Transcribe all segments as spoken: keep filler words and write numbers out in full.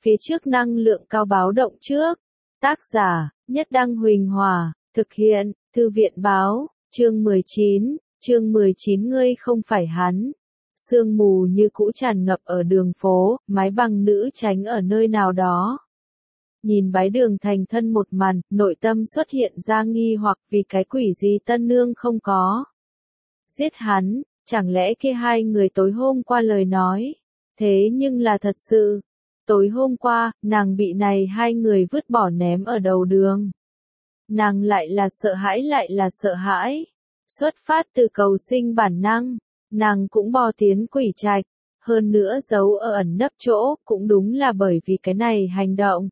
Phía trước năng lượng cao báo động trước. Tác giả, Nhất Đăng Huỳnh Hòa, thực hiện, Thư viện báo, chương mười chín, chương mười chín ngươi không phải hắn. Sương mù như cũ tràn ngập ở đường phố, mái bằng nữ tránh ở nơi nào đó. Nhìn bái đường thành thân một màn, nội tâm xuất hiện ra nghi hoặc vì cái quỷ gì tân nương không có. Giết hắn, chẳng lẽ kia hai người tối hôm qua lời nói, thế nhưng là thật sự. Tối hôm qua, nàng bị này hai người vứt bỏ ném ở đầu đường. Nàng lại là sợ hãi lại là sợ hãi. Xuất phát từ cầu sinh bản năng, nàng cũng bò tiến quỷ trạch. Hơn nữa giấu ở ẩn nấp chỗ, cũng đúng là bởi vì cái này hành động.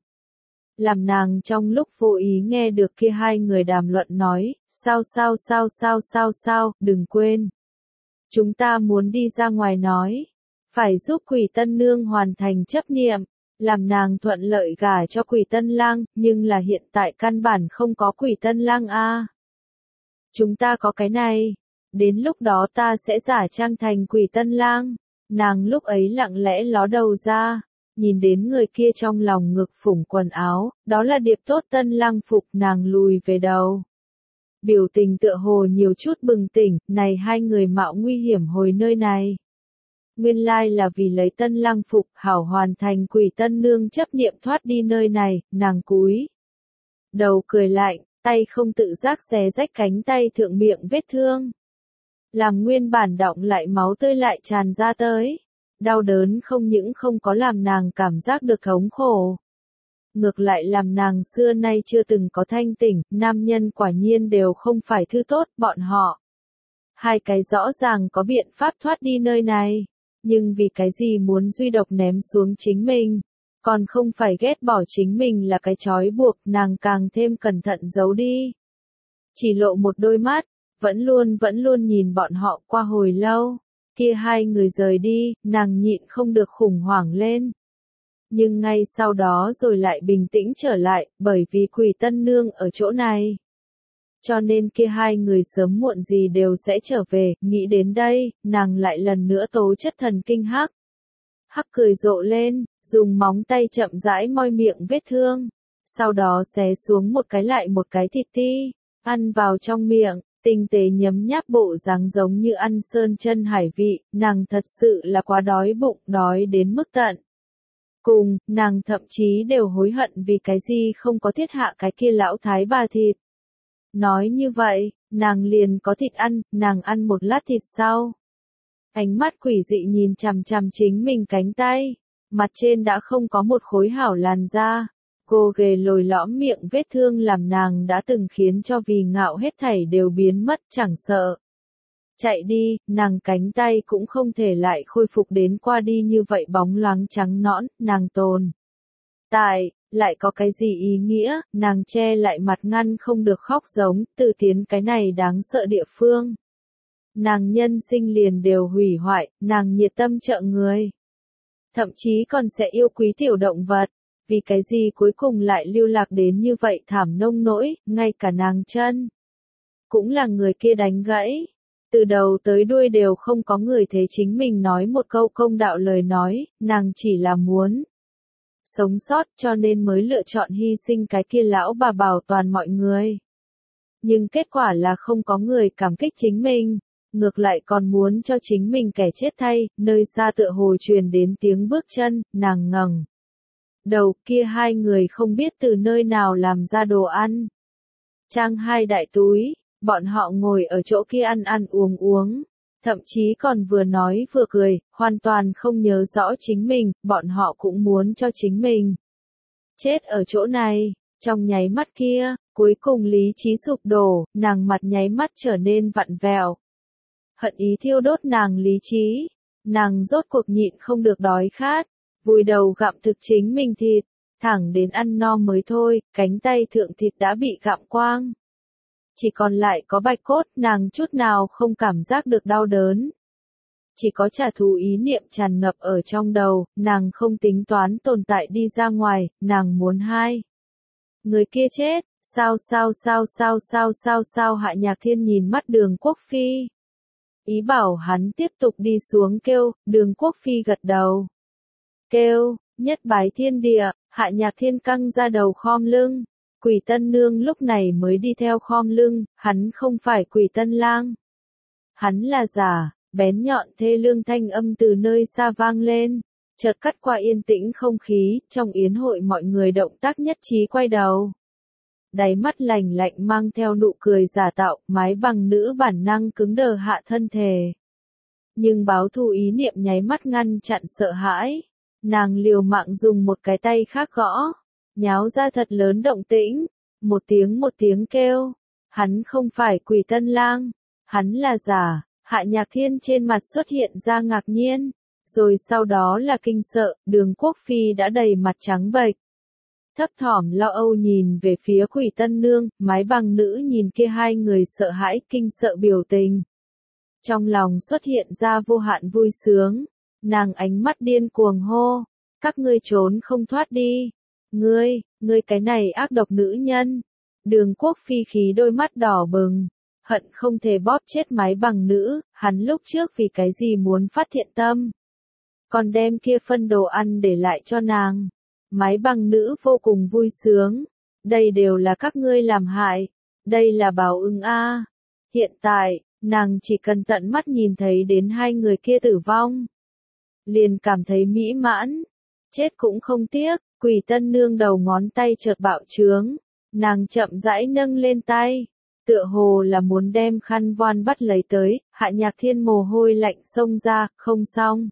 Làm nàng trong lúc vô ý nghe được kia hai người đàm luận nói, sao sao sao sao sao sao, đừng quên. Chúng ta muốn đi ra ngoài nói. Phải giúp quỷ tân nương hoàn thành chấp niệm, làm nàng thuận lợi gả cho quỷ tân lang, nhưng là hiện tại căn bản không có quỷ tân lang a. À. Chúng ta có cái này, đến lúc đó ta sẽ giả trang thành quỷ tân lang. Nàng lúc ấy lặng lẽ ló đầu ra, nhìn đến người kia trong lòng ngực phủng quần áo, đó là điệp tốt tân lang phục, nàng lùi về đầu. Biểu tình tựa hồ nhiều chút bừng tỉnh, này hai người mạo nguy hiểm hồi nơi này. Nguyên lai là vì lấy tân lang phục hảo hoàn thành quỷ tân nương chấp niệm thoát đi nơi này, nàng cúi đầu cười lạnh, tay không tự giác xé rách cánh tay thượng miệng vết thương. Làm nguyên bản đọng lại máu tươi lại tràn ra tới. Đau đớn không những không có làm nàng cảm giác được thống khổ. Ngược lại làm nàng xưa nay chưa từng có thanh tỉnh, nam nhân quả nhiên đều không phải thứ tốt, bọn họ. Hai cái rõ ràng có biện pháp thoát đi nơi này. Nhưng vì cái gì muốn duy độc ném xuống chính mình, còn không phải ghét bỏ chính mình là cái trói buộc, nàng càng thêm cẩn thận giấu đi. Chỉ lộ một đôi mắt, vẫn luôn vẫn luôn nhìn bọn họ qua hồi lâu, kia hai người rời đi, nàng nhịn không được khủng hoảng lên. Nhưng ngay sau đó rồi lại bình tĩnh trở lại, bởi vì quỷ tân nương ở chỗ này. Cho nên kia hai người sớm muộn gì đều sẽ trở về, nghĩ đến đây, nàng lại lần nữa tố chất thần kinh hắc. Hắc cười rộ lên, dùng móng tay chậm rãi moi miệng vết thương, sau đó xé xuống một cái lại một cái thịt ti, ăn vào trong miệng, tinh tế nhấm nháp bộ dáng giống như ăn sơn chân hải vị, nàng thật sự là quá đói bụng, đói đến mức tận. Cùng, nàng thậm chí đều hối hận vì cái gì không có thiết hạ cái kia lão thái bà thịt. Nói như vậy, nàng liền có thịt ăn, nàng ăn một lát thịt sau. Ánh mắt quỷ dị nhìn chằm chằm chính mình cánh tay, mặt trên đã không có một khối hảo làn da. Cô ghề lồi lõm miệng vết thương làm nàng đã từng khiến cho vì ngạo hết thảy đều biến mất, chẳng sợ. Chạy đi, nàng cánh tay cũng không thể lại khôi phục đến qua đi như vậy bóng loáng trắng nõn, nàng tồn. Tại, lại có cái gì ý nghĩa, nàng che lại mặt ngăn không được khóc giống, tự tiến cái này đáng sợ địa phương. Nàng nhân sinh liền đều hủy hoại, nàng nhiệt tâm trợ người. Thậm chí còn sẽ yêu quý tiểu động vật, vì cái gì cuối cùng lại lưu lạc đến như vậy thảm nông nỗi, ngay cả nàng chân. Cũng là người kia đánh gãy. Từ đầu tới đuôi đều không có người thế chính mình nói một câu công đạo lời nói, nàng chỉ là muốn sống sót cho nên mới lựa chọn hy sinh cái kia lão bà bảo toàn mọi người. Nhưng kết quả là không có người cảm kích chính mình, ngược lại còn muốn cho chính mình kẻ chết thay, nơi xa tựa hồ truyền đến tiếng bước chân, nàng ngẩng đầu, kia hai người không biết từ nơi nào làm ra đồ ăn. Trang hai đại túi, bọn họ ngồi ở chỗ kia ăn ăn uống uống. Thậm chí còn vừa nói vừa cười, hoàn toàn không nhớ rõ chính mình, bọn họ cũng muốn cho chính mình chết ở chỗ này. Trong nháy mắt kia, cuối cùng lý trí sụp đổ, nàng mặt nháy mắt trở nên vặn vẹo. Hận ý thiêu đốt nàng lý trí, nàng rốt cuộc nhịn không được đói khát, vùi đầu gặm thực chính mình thịt, thẳng đến ăn no mới thôi, cánh tay thượng thịt đã bị gặm quang. Chỉ còn lại có bạch cốt, nàng chút nào không cảm giác được đau đớn. Chỉ có trả thù ý niệm tràn ngập ở trong đầu, nàng không tính toán tồn tại đi ra ngoài, nàng muốn hai. Người kia chết, sao sao sao sao sao sao sao Hạ Nhạc Thiên nhìn mắt Đường Quốc Phi. Ý bảo hắn tiếp tục đi xuống kêu, Đường Quốc Phi gật đầu. Kêu, nhất bái thiên địa, Hạ Nhạc Thiên căng ra đầu khom lưng. Quỷ Tân Nương lúc này mới đi theo khom lưng, hắn không phải Quỷ Tân Lang. Hắn là giả, bén nhọn thê lương thanh âm từ nơi xa vang lên, chợt cắt qua yên tĩnh không khí, trong yến hội mọi người động tác nhất trí quay đầu. Đáy mắt lạnh lạnh mang theo nụ cười giả tạo, mái bằng nữ bản năng cứng đờ hạ thân thể. Nhưng báo thù ý niệm nháy mắt ngăn chặn sợ hãi. Nàng liều mạng dùng một cái tay khác gõ, nháo ra thật lớn động tĩnh, một tiếng một tiếng kêu. Hắn không phải Quỷ Tân Lang, hắn là giả. Hạ Nhạc Thiên trên mặt xuất hiện ra ngạc nhiên, rồi sau đó là kinh sợ, Đường Quốc Phi đã đầy mặt trắng bệch. Thấp thỏm lo âu nhìn về phía Quỷ Tân Nương, mái bằng nữ nhìn kia hai người sợ hãi kinh sợ biểu tình. Trong lòng xuất hiện ra vô hạn vui sướng, nàng ánh mắt điên cuồng hô, các ngươi trốn không thoát đi. Ngươi, ngươi cái này ác độc nữ nhân. Đường Quốc Phi khí đôi mắt đỏ bừng, hận không thể bóp chết mái bằng nữ, hắn lúc trước vì cái gì muốn phát thiện tâm. Còn đem kia phân đồ ăn để lại cho nàng. Mái bằng nữ vô cùng vui sướng. Đây đều là các ngươi làm hại. Đây là báo ứng a. Hiện tại, nàng chỉ cần tận mắt nhìn thấy đến hai người kia tử vong. Liền cảm thấy mỹ mãn. Chết cũng không tiếc. Quỷ Tân Nương đầu ngón tay chợt bạo trướng. Nàng chậm rãi nâng lên tay. Tựa hồ là muốn đem khăn voan bắt lấy tới. Hạ Nhạc Thiên mồ hôi lạnh xông ra, không xong.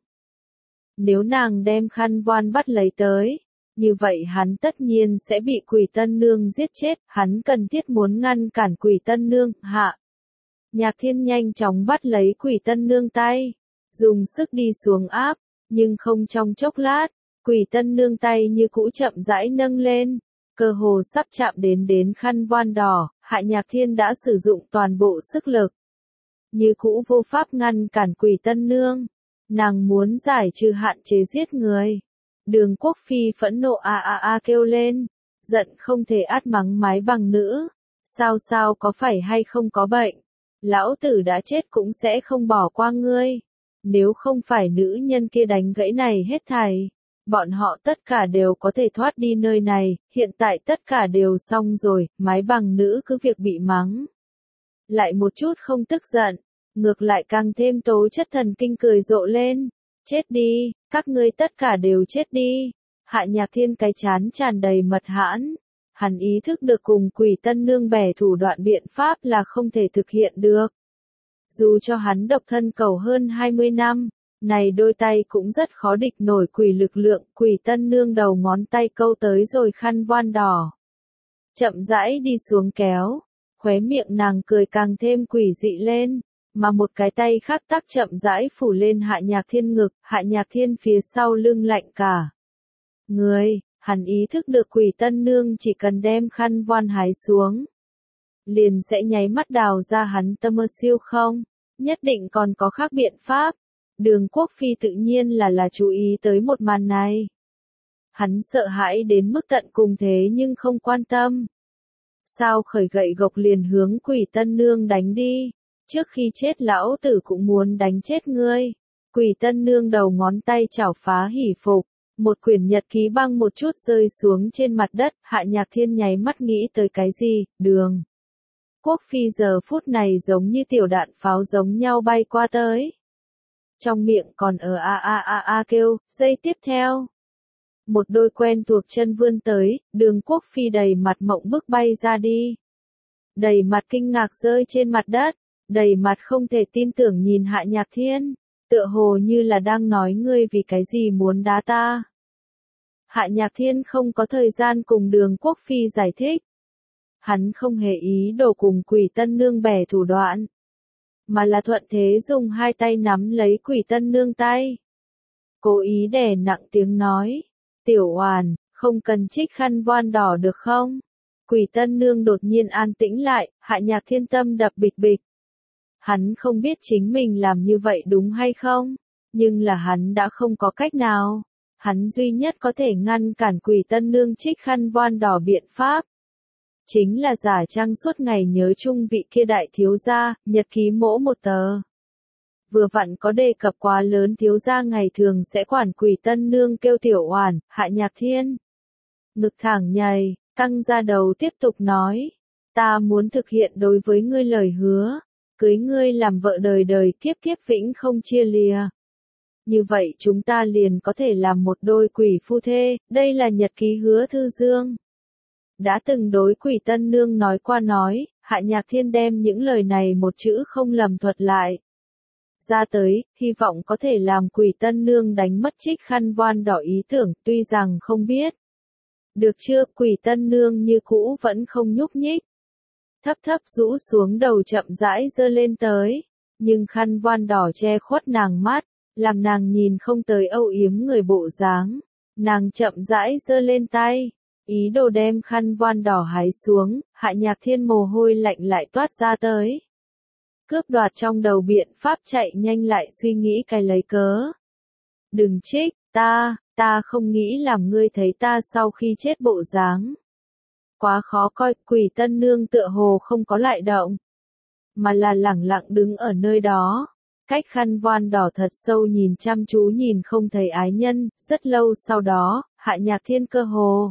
Nếu nàng đem khăn voan bắt lấy tới, như vậy hắn tất nhiên sẽ bị Quỷ Tân Nương giết chết, hắn cần thiết muốn ngăn cản Quỷ Tân Nương, Hạ. Nhạc Thiên nhanh chóng bắt lấy Quỷ Tân Nương tay, dùng sức đi xuống áp, nhưng không trong chốc lát, Quỷ Tân Nương tay như cũ chậm rãi nâng lên, cơ hồ sắp chạm đến đến khăn voan đỏ, Hạ Nhạc Thiên đã sử dụng toàn bộ sức lực. Như cũ vô pháp ngăn cản Quỷ Tân Nương. Nàng muốn giải trừ hạn chế giết người. Đường Quốc Phi phẫn nộ a a a kêu lên, giận không thể át mắng mái bằng nữ. Sao sao có phải hay không có bệnh? Lão tử đã chết cũng sẽ không bỏ qua ngươi. Nếu không phải nữ nhân kia đánh gãy này hết thảy, bọn họ tất cả đều có thể thoát đi nơi này, hiện tại tất cả đều xong rồi, mái bằng nữ cứ việc bị mắng. Lại một chút không tức giận. Ngược lại càng thêm tố chất thần kinh cười rộ lên. Chết đi, các ngươi tất cả đều chết đi. Hạ Nhạc Thiên cái chán tràn đầy mật hãn. Hắn ý thức được cùng Quỷ Tân Nương bẻ thủ đoạn biện pháp là không thể thực hiện được. Dù cho hắn độc thân cầu hơn hai mươi năm, này đôi tay cũng rất khó địch nổi quỷ lực lượng. Quỷ Tân Nương đầu ngón tay câu tới rồi khăn voan đỏ. Chậm rãi đi xuống kéo. Khóe miệng nàng cười càng thêm quỷ dị lên. Mà một cái tay khác tác chậm rãi phủ lên Hạ Nhạc Thiên ngực, Hạ Nhạc Thiên phía sau lưng lạnh cả. Người, hắn ý thức được Quỷ Tân Nương chỉ cần đem khăn voan hái xuống. Liền sẽ nháy mắt đào ra hắn tâm mơ siêu không, nhất định còn có khác biện pháp. Đường Quốc Phi tự nhiên là là chú ý tới một màn này. Hắn sợ hãi đến mức tận cùng thế nhưng không quan tâm. Sao khởi gậy gộc liền hướng Quỷ Tân Nương đánh đi. Trước khi chết lão tử cũng muốn đánh chết ngươi. Quỷ Tân Nương đầu ngón tay chảo phá hỉ phục. Một quyển nhật ký băng một chút rơi xuống trên mặt đất. Hạ Nhạc Thiên nháy mắt nghĩ tới cái gì, Đường Quốc Phi giờ phút này giống như tiểu đạn pháo giống nhau bay qua tới. Trong miệng còn ở a a a a kêu, giây tiếp theo. Một đôi quen thuộc chân vươn tới, Đường Quốc Phi đầy mặt mộng bức bay ra đi. Đầy mặt kinh ngạc rơi trên mặt đất. Đầy mặt không thể tin tưởng nhìn Hạ Nhạc Thiên, tựa hồ như là đang nói ngươi vì cái gì muốn đá ta. Hạ Nhạc Thiên không có thời gian cùng Đường Quốc Phi giải thích. Hắn không hề ý đồ cùng Quỷ Tân Nương bẻ thủ đoạn, mà là thuận thế dùng hai tay nắm lấy Quỷ Tân Nương tay. Cố ý đè nặng tiếng nói, tiểu oàn, không cần trích khăn voan đỏ được không? Quỷ Tân Nương đột nhiên an tĩnh lại, Hạ Nhạc Thiên tâm đập bịch bịch. Hắn không biết chính mình làm như vậy đúng hay không, nhưng là hắn đã không có cách nào. Hắn duy nhất có thể ngăn cản Quỷ Tân Nương trích khăn voan đỏ biện pháp. Chính là giả trang suốt ngày nhớ chung vị kia đại thiếu gia, nhật ký mỗ một tờ. vừa vặn có đề cập quá lớn thiếu gia ngày thường sẽ quản Quỷ Tân Nương kêu tiểu oản, Hạ Nhạc Thiên. Ngực thẳng nhảy, căng ra đầu tiếp tục nói, ta muốn thực hiện đối với ngươi lời hứa, cưới ngươi làm vợ đời đời kiếp kiếp vĩnh không chia lìa. Như vậy chúng ta liền có thể làm một đôi quỷ phu thê, đây là nhật ký Hứa Thư Dương. Đã từng đối Quỷ Tân Nương nói qua nói, Hạ Nhạc Thiên đem những lời này một chữ không lầm thuật lại. Ra tới, hy vọng có thể làm Quỷ Tân Nương đánh mất trích khăn voan đỏ ý tưởng, tuy rằng không biết. Được chưa, Quỷ Tân Nương như cũ vẫn không nhúc nhích. Thấp thấp rũ xuống đầu chậm rãi giơ lên tới, nhưng khăn voan đỏ che khuất nàng mắt, làm nàng nhìn không tới âu yếm người bộ dáng. Nàng chậm rãi giơ lên tay, ý đồ đem khăn voan đỏ hái xuống, Hạ Nhạc Thiên mồ hôi lạnh lại toát ra tới. Cướp đoạt trong đầu biện pháp chạy nhanh lại suy nghĩ cái lấy cớ. Đừng trích, ta, ta không nghĩ làm ngươi thấy ta sau khi chết bộ dáng. Quá khó coi, Quỷ Tân Nương tựa hồ không có lại động, mà là lẳng lặng đứng ở nơi đó, cách khăn voan đỏ thật sâu nhìn chăm chú nhìn không thấy ái nhân, rất lâu sau đó, Hạ Nhạc Thiên cơ hồ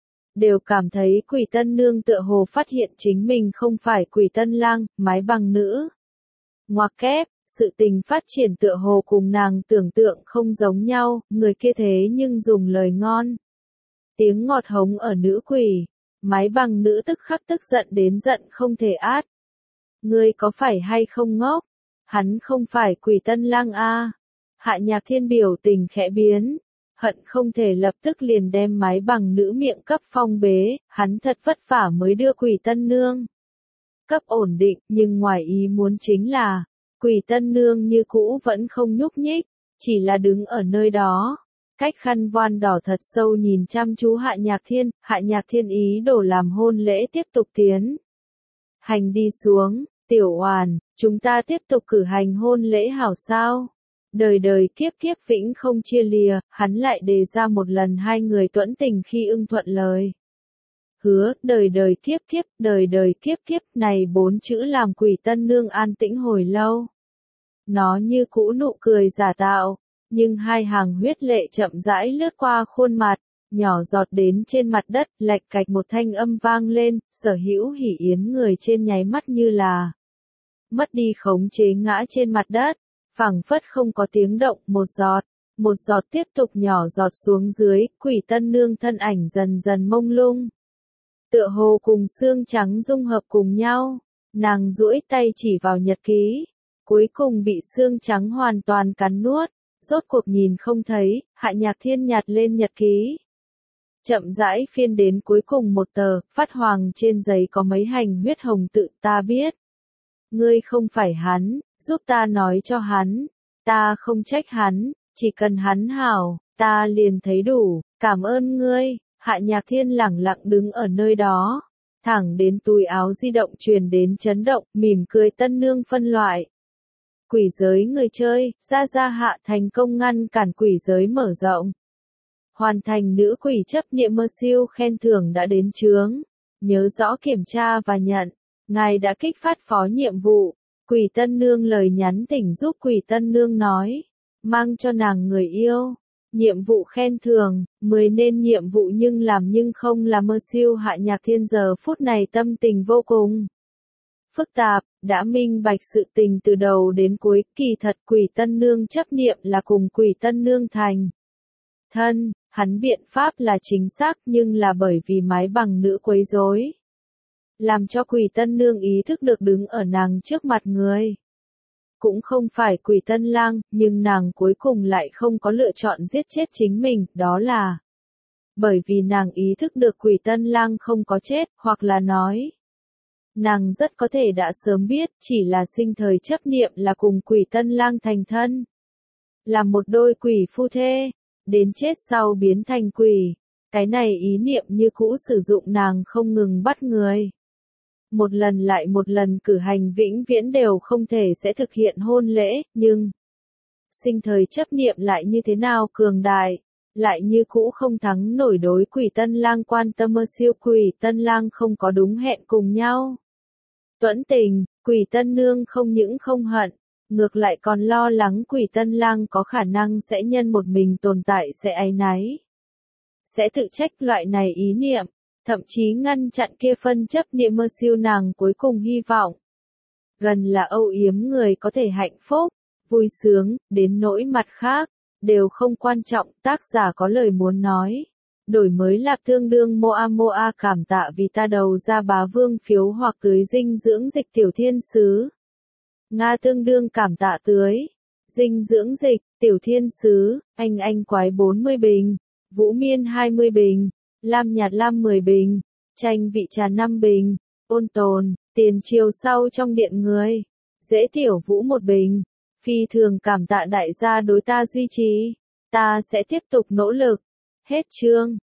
đều cảm thấy Quỷ Tân Nương tựa hồ phát hiện chính mình không phải Quỷ Tân Lang, mái bằng nữ. Ngoặc kép, sự tình phát triển tựa hồ cùng nàng tưởng tượng không giống nhau, người kia thế nhưng dùng lời ngon. Tiếng ngọt hống ở nữ quỷ, mái bằng nữ tức khắc tức giận đến giận không thể át. Ngươi có phải hay không ngốc? Hắn không phải Quỷ Tân Lang a. Hạ Nhạc Thiên biểu tình khẽ biến, hận không thể lập tức liền đem mái bằng nữ miệng cấp phong bế, hắn thật vất vả mới đưa Quỷ Tân Nương cấp ổn định, nhưng ngoài ý muốn chính là, Quỷ Tân Nương như cũ vẫn không nhúc nhích, chỉ là đứng ở nơi đó, cách khăn voan đỏ thật sâu nhìn chăm chú Hạ Nhạc Thiên, Hạ Nhạc Thiên ý đồ làm hôn lễ tiếp tục tiến hành đi xuống, tiểu oản, chúng ta tiếp tục cử hành hôn lễ hảo sao? Đời đời kiếp kiếp vĩnh không chia lìa, hắn lại đề ra một lần hai người tuẫn tình khi ưng thuận lời. Hứa, đời đời kiếp kiếp, đời đời kiếp kiếp, này bốn chữ làm Quỷ Tân Nương an tĩnh hồi lâu. Nó như cũ nụ cười giả tạo, nhưng hai hàng huyết lệ chậm rãi lướt qua khuôn mặt, nhỏ giọt đến trên mặt đất, lạch cạch một thanh âm vang lên, Sở Hữu Hỉ Yến người trên nháy mắt như là mất đi khống chế ngã trên mặt đất, phảng phất không có tiếng động, một giọt, một giọt tiếp tục nhỏ giọt xuống dưới, Quỷ Tân Nương thân ảnh dần dần mông lung. Tựa hồ cùng xương trắng dung hợp cùng nhau, nàng duỗi tay chỉ vào nhật ký, cuối cùng bị xương trắng hoàn toàn cắn nuốt, rốt cuộc nhìn không thấy, Hạ Nhạc Thiên nhặt lên nhật ký. Chậm rãi phiên đến cuối cùng một tờ, phát hoàng trên giấy có mấy hành huyết hồng tự, ta biết. Ngươi không phải hắn, giúp ta nói cho hắn, ta không trách hắn, chỉ cần hắn hảo, ta liền thấy đủ, cảm ơn ngươi. Hạ Nhạc Thiên lẳng lặng đứng ở nơi đó, thẳng đến túi áo di động truyền đến chấn động, mỉm cười Tân Nương phân loại. Quỷ giới người chơi, ra ra hạ thành công ngăn cản quỷ giới mở rộng. Hoàn thành nữ quỷ chấp niệm mơ siêu khen thưởng đã đến chướng. Nhớ rõ kiểm tra và nhận. Ngài đã kích phát phó nhiệm vụ. Quỷ Tân Nương lời nhắn thỉnh giúp Quỷ Tân Nương nói. Mang cho nàng người yêu. Nhiệm vụ khen thưởng, mười nên nhiệm vụ nhưng làm nhưng không là mơ siêu. Hạ Nhạc Thiên giờ phút này tâm tình vô cùng phức tạp, đã minh bạch sự tình từ đầu đến cuối, kỳ thật Quỷ Tân Nương chấp niệm là cùng Quỷ Tân Nương thành thân, hắn biện pháp là chính xác nhưng là bởi vì mái bằng nữ quấy rối, làm cho Quỷ Tân Nương ý thức được đứng ở nàng trước mặt người. Cũng không phải Quỷ Tân Lang, nhưng nàng cuối cùng lại không có lựa chọn giết chết chính mình, đó là bởi vì nàng ý thức được Quỷ Tân Lang không có chết, hoặc là nói, nàng rất có thể đã sớm biết, chỉ là sinh thời chấp niệm là cùng Quỷ Tân Lang thành thân. Là một đôi quỷ phu thê, đến chết sau biến thành quỷ. Cái này ý niệm như cũ sử dụng nàng không ngừng bắt người. Một lần lại một lần cử hành vĩnh viễn đều không thể sẽ thực hiện hôn lễ, nhưng sinh thời chấp niệm lại như thế nào cường đại, lại như cũ không thắng nổi đối Quỷ Tân Lang quan tâm mơ siêu. Quỷ Tân Lang không có đúng hẹn cùng nhau. Tuẫn tình, Quỷ Tân Nương không những không hận, ngược lại còn lo lắng Quỷ Tân Lang có khả năng sẽ nhân một mình tồn tại sẽ áy náy. Sẽ tự trách loại này ý niệm, thậm chí ngăn chặn kia phân chấp niệm mơ siêu nàng cuối cùng hy vọng. Gần là âu yếm người có thể hạnh phúc, vui sướng, đến nỗi mặt khác, đều không quan trọng, tác giả có lời muốn nói. Đổi mới lạp tương đương moa moa cảm tạ vì ta đầu ra bá vương phiếu hoặc tưới dinh dưỡng dịch tiểu thiên sứ. Nga tương đương cảm tạ tưới. Dinh dưỡng dịch, tiểu thiên sứ, anh anh quái bốn mươi bình, Vũ Miên hai mươi bình, Lam Nhạt Lam mười bình, Tranh vị trà năm bình, Ôn Tồn, tiền chiều sau trong điện người. Dễ tiểu Vũ một bình. Phi thường cảm tạ đại gia đối ta duy trì. Ta sẽ tiếp tục nỗ lực. Hết chương.